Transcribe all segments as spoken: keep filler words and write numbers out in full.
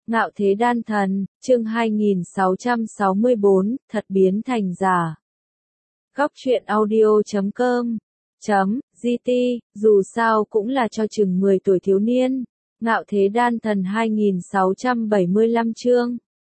Ngạo thế đan thần, chương hai nghìn sáu trăm sáu mươi bốn, thật biến thành giả. Góc truyện audio chấm com chấm gt, dù sao cũng là cho chừng mười tuổi thiếu niên. Ngạo thế đan thần hai nghìn sáu trăm bảy mươi lăm chương.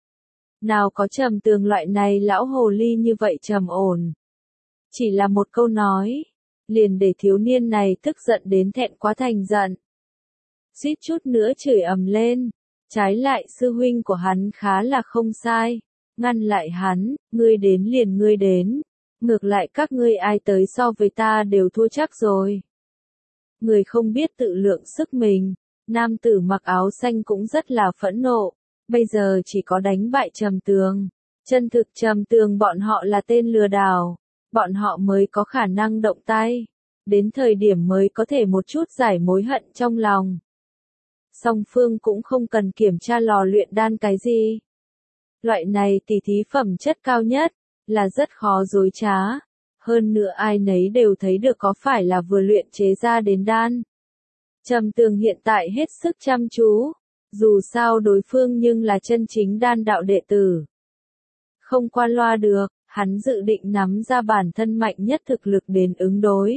Nào có trầm tường loại này lão hồ ly như vậy trầm ổn. Chỉ là một câu nói, liền để thiếu niên này tức giận đến thẹn quá thành giận. Suýt chút nữa chửi ầm lên. Trái lại sư huynh của hắn khá là không sai, ngăn lại hắn, ngươi đến liền ngươi đến, ngược lại các ngươi ai tới so với ta đều thua chắc rồi. Người không biết tự lượng sức mình, nam tử mặc áo xanh cũng rất là phẫn nộ, bây giờ chỉ có đánh bại Trầm Tường. Chân thực Trầm Tường bọn họ là tên lừa đảo, bọn họ mới có khả năng động tay, đến thời điểm mới có thể một chút giải mối hận trong lòng. Song phương cũng không cần kiểm tra lò luyện đan cái gì. Loại này tỷ thí phẩm chất cao nhất, là rất khó dối trá. Hơn nữa ai nấy đều thấy được có phải là vừa luyện chế ra đến đan. Trầm Tường hiện tại hết sức chăm chú, dù sao đối phương nhưng là chân chính đan đạo đệ tử. Không qua loa được, hắn dự định nắm ra bản thân mạnh nhất thực lực đến ứng đối.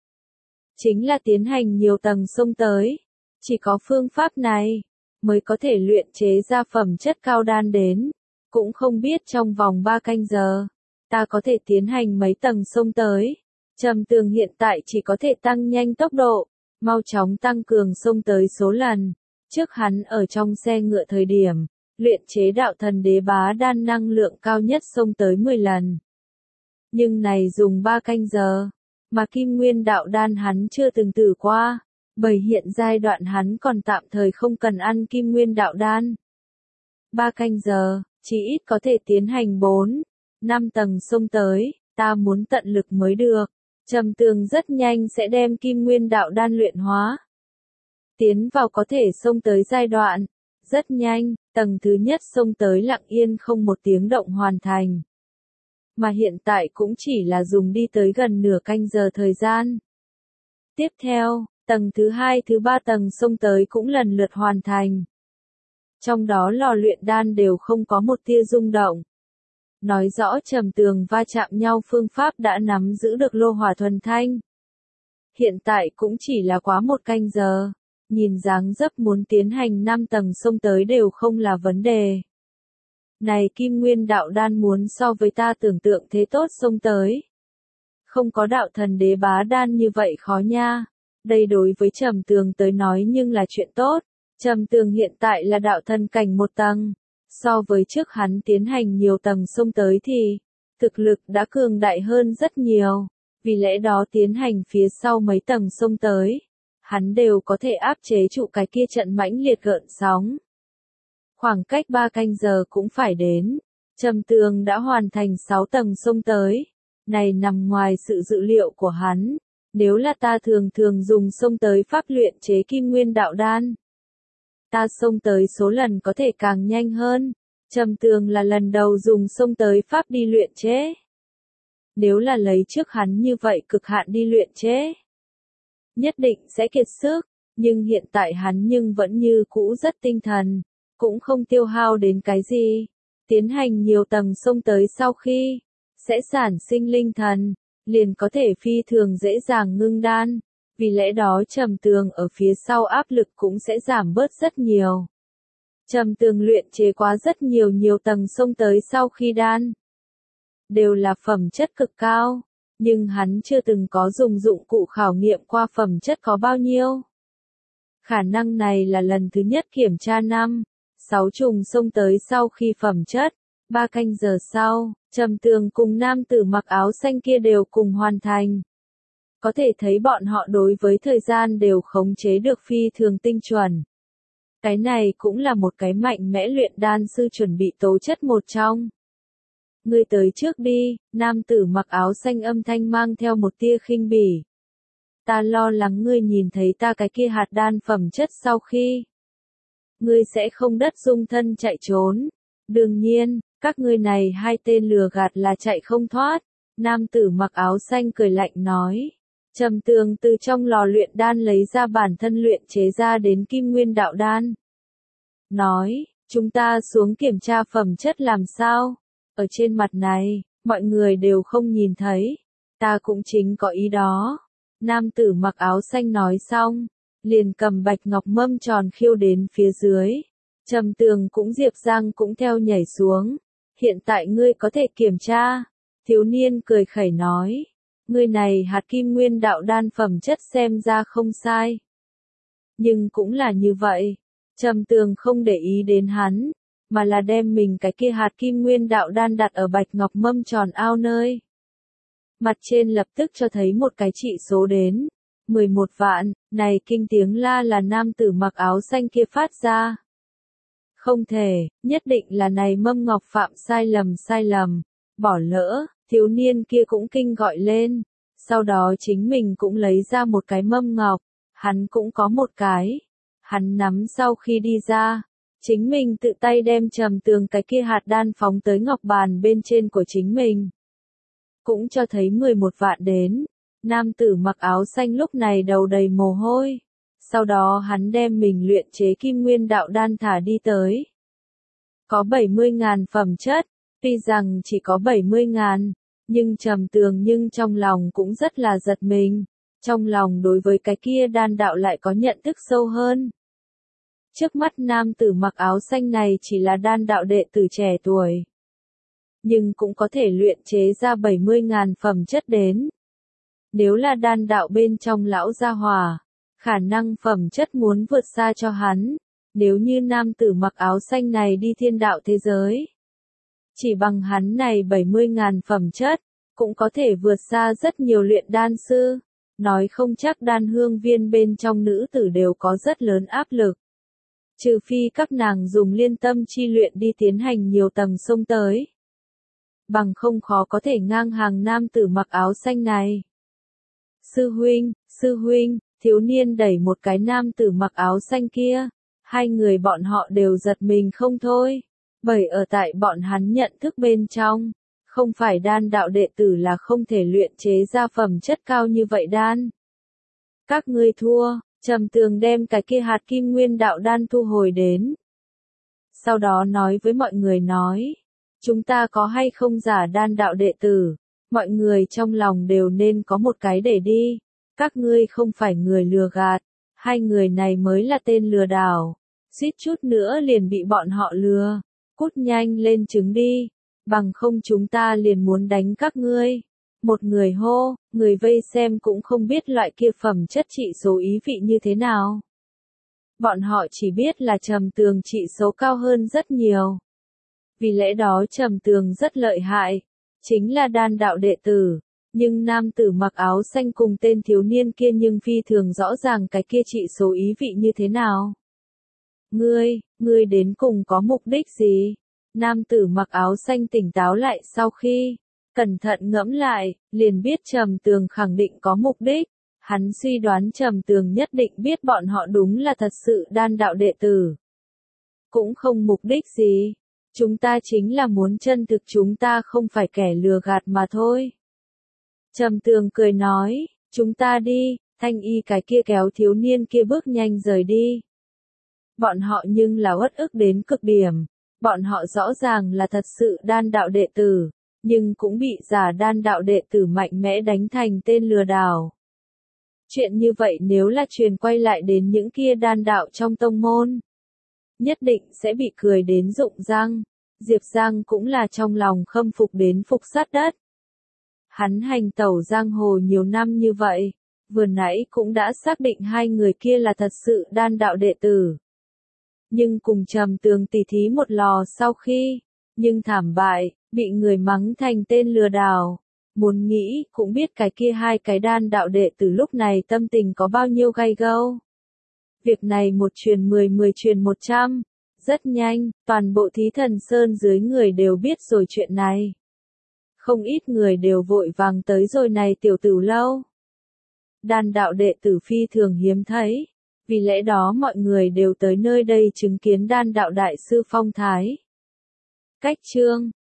Chính là tiến hành nhiều tầng xông tới. Chỉ có phương pháp này, mới có thể luyện chế ra phẩm chất cao đan đến. Cũng không biết trong vòng ba canh giờ, ta có thể tiến hành mấy tầng xông tới. Trầm Tường hiện tại chỉ có thể tăng nhanh tốc độ, mau chóng tăng cường xông tới số lần. Trước hắn ở trong xe ngựa thời điểm, luyện chế đạo thần đế bá đan năng lượng cao nhất xông tới mười lần. Nhưng này dùng ba canh giờ, mà kim nguyên đạo đan hắn chưa từng thử qua. Bởi hiện giai đoạn hắn còn tạm thời không cần ăn kim nguyên đạo đan. Ba canh giờ, chỉ ít có thể tiến hành bốn, năm tầng xông tới, ta muốn tận lực mới được. Trầm Tường rất nhanh sẽ đem kim nguyên đạo đan luyện hóa. Tiến vào có thể xông tới giai đoạn. Rất nhanh, tầng thứ nhất xông tới lặng yên không một tiếng động hoàn thành. Mà hiện tại cũng chỉ là dùng đi tới gần nửa canh giờ thời gian. Tiếp theo, tầng thứ hai thứ ba tầng xông tới cũng lần lượt hoàn thành. Trong đó lò luyện đan đều không có một tia rung động. Nói rõ Trầm Tường va chạm nhau phương pháp đã nắm giữ được lô hỏa thuần thanh. Hiện tại cũng chỉ là quá một canh giờ, nhìn dáng dấp muốn tiến hành năm tầng xông tới đều không là vấn đề. Này kim nguyên đạo đan muốn so với ta tưởng tượng thế tốt xông tới. Không có đạo thần đế bá đan như vậy khó nha. Đây đối với Trầm Tường tới nói nhưng là chuyện tốt. Trầm Tường hiện tại là đạo thần cảnh một tầng. So với trước hắn tiến hành nhiều tầng xông tới thì, thực lực đã cường đại hơn rất nhiều. Vì lẽ đó tiến hành phía sau mấy tầng xông tới, hắn đều có thể áp chế trụ cái kia trận mãnh liệt gợn sóng. Khoảng cách ba canh giờ cũng phải đến. Trầm Tường đã hoàn thành sáu tầng xông tới. Này nằm ngoài sự dự liệu của hắn. Nếu là ta thường thường dùng xông tới pháp luyện chế kim nguyên đạo đan, ta xông tới số lần có thể càng nhanh hơn. Trầm Tường là lần đầu dùng xông tới pháp đi luyện chế. Nếu là lấy trước hắn như vậy cực hạn đi luyện chế, nhất định sẽ kiệt sức, nhưng hiện tại hắn nhưng vẫn như cũ rất tinh thần, cũng không tiêu hao đến cái gì. Tiến hành nhiều tầng xông tới sau khi, sẽ sản sinh linh thần. Liền có thể phi thường dễ dàng ngưng đan, vì lẽ đó Trầm Tường ở phía sau áp lực cũng sẽ giảm bớt rất nhiều. Trầm Tường luyện chế quá rất nhiều nhiều tầng xông tới sau khi đan. Đều là phẩm chất cực cao, nhưng hắn chưa từng có dùng dụng cụ khảo nghiệm qua phẩm chất có bao nhiêu. Khả năng này là lần thứ nhất kiểm tra năm, sáu trùng xông tới sau khi phẩm chất. Ba canh giờ sau, Trầm Tường cùng nam tử mặc áo xanh kia đều cùng hoàn thành. Có thể thấy bọn họ đối với thời gian đều khống chế được phi thường tinh chuẩn. Cái này cũng là một cái mạnh mẽ luyện đan sư chuẩn bị tố chất một trong. Ngươi tới trước đi, nam tử mặc áo xanh âm thanh mang theo một tia khinh bỉ. Ta lo lắng ngươi nhìn thấy ta cái kia hạt đan phẩm chất sau khi. Ngươi sẽ không đất dung thân chạy trốn. Đương nhiên, các ngươi này hai tên lừa gạt là chạy không thoát. Nam tử mặc áo xanh cười lạnh nói. Trầm Tường từ trong lò luyện đan lấy ra bản thân luyện chế ra đến kim nguyên đạo đan. Nói, Chúng ta xuống kiểm tra phẩm chất làm sao? Ở trên mặt này, mọi người đều không nhìn thấy. Ta cũng chính có ý đó. Nam tử mặc áo xanh nói xong, liền cầm bạch ngọc mâm tròn khiêu đến phía dưới. Trầm Tường cũng Diệp Giang cũng theo nhảy xuống. Hiện tại ngươi có thể kiểm tra. Thiếu niên cười khẩy nói. Ngươi này hạt kim nguyên đạo đan phẩm chất xem ra không sai. Nhưng cũng là như vậy. Trầm Tường không để ý đến hắn, mà là đem mình cái kia hạt kim nguyên đạo đan đặt ở bạch ngọc mâm tròn ao nơi. Mặt trên lập tức cho thấy một cái trị số đến. mười một vạn, này kinh tiếng la là nam tử mặc áo xanh kia phát ra. Không thể, nhất định là này mâm ngọc phạm sai lầm sai lầm, bỏ lỡ, thiếu niên kia cũng kinh gọi lên. Sau đó chính mình cũng lấy ra một cái mâm ngọc, hắn cũng có một cái. Hắn nắm sau khi đi ra, chính mình tự tay đem Trầm Tường cái kia hạt đan phóng tới ngọc bàn bên trên của chính mình. Cũng cho thấy mười một vạn đến, nam tử mặc áo xanh lúc này đầu đầy mồ hôi. Sau đó hắn đem mình luyện chế kim nguyên đạo đan thả đi tới. Có bảy mươi ngàn phẩm chất, tuy rằng chỉ có bảy mươi ngàn, nhưng Trầm Tường nhưng trong lòng cũng rất là giật mình. Trong lòng đối với cái kia đan đạo lại có nhận thức sâu hơn. Trước mắt nam tử mặc áo xanh này chỉ là đan đạo đệ tử trẻ tuổi. Nhưng cũng có thể luyện chế ra bảy mươi ngàn phẩm chất đến. Nếu là đan đạo bên trong lão gia hỏa, khả năng phẩm chất muốn vượt xa cho hắn. Nếu như nam tử mặc áo xanh này đi thiên đạo thế giới, chỉ bằng hắn này bảy mươi ngàn phẩm chất, cũng có thể vượt xa rất nhiều luyện đan sư. Nói không chắc đan hương viên bên trong nữ tử đều có rất lớn áp lực. Trừ phi các nàng dùng liên tâm chi luyện đi tiến hành nhiều tầng sông tới. Bằng không khó có thể ngang hàng nam tử mặc áo xanh này. Sư huynh, sư huynh, thiếu niên đẩy một cái nam tử mặc áo xanh kia. Hai người bọn họ đều giật mình không thôi. Bởi ở tại bọn hắn nhận thức bên trong. Không phải đan đạo đệ tử là không thể luyện chế ra phẩm chất cao như vậy đan. Các ngươi thua, Trầm Tường đem cái kia hạt kim nguyên đạo đan thu hồi đến. Sau đó nói với mọi người nói, chúng ta có hay không giả đan đạo đệ tử, mọi người trong lòng đều nên có một cái để đi. Các ngươi không phải người lừa gạt, hai người này mới là tên lừa đảo. Suýt chút nữa liền bị bọn họ lừa, cút nhanh lên chứng đi. Bằng không chúng ta liền muốn đánh các ngươi. Một người hô, người vây xem cũng không biết loại kia phẩm chất trị số ý vị như thế nào. Bọn họ chỉ biết là Trầm Tường trị số cao hơn rất nhiều. Vì lẽ đó Trầm Tường rất lợi hại, chính là đan đạo đệ tử. Nhưng nam tử mặc áo xanh cùng tên thiếu niên kia nhưng phi thường rõ ràng cái kia trị số ý vị như thế nào. Ngươi, ngươi đến cùng có mục đích gì? Nam tử mặc áo xanh tỉnh táo lại sau khi cẩn thận ngẫm lại, liền biết Trầm Tường khẳng định có mục đích. Hắn suy đoán Trầm Tường nhất định biết bọn họ đúng là thật sự đan đạo đệ tử. Cũng không mục đích gì. Chúng ta chính là muốn chân thực, chúng ta không phải kẻ lừa gạt mà thôi. Trầm Tường cười nói, chúng ta đi. Thanh y cái kia kéo thiếu niên kia bước nhanh rời đi. Bọn họ nhưng là uất ức đến cực điểm. Bọn họ rõ ràng là thật sự đan đạo đệ tử, nhưng cũng bị giả đan đạo đệ tử mạnh mẽ đánh thành tên lừa đảo. Chuyện như vậy nếu là truyền quay lại đến những kia đan đạo trong tông môn, nhất định sẽ bị cười đến rụng răng. Diệp Giang cũng là trong lòng khâm phục đến phục sát đất. Hắn hành tẩu giang hồ nhiều năm như vậy, vừa nãy cũng đã xác định hai người kia là thật sự đan đạo đệ tử. Nhưng cùng Trầm Tường tỉ thí một lò sau khi, nhưng thảm bại, bị người mắng thành tên lừa đảo. Muốn nghĩ, cũng biết cái kia hai cái đan đạo đệ từ lúc này tâm tình có bao nhiêu gay gâu. Việc này một truyền mười, mười truyền một trăm. Rất nhanh, toàn bộ Thí Thần Sơn dưới người đều biết rồi chuyện này. Không ít người đều vội vàng tới rồi này tiểu tử lâu. Đan đạo đệ tử phi thường hiếm thấy. Vì lẽ đó mọi người đều tới nơi đây chứng kiến đan đạo đại sư phong thái. Cách chương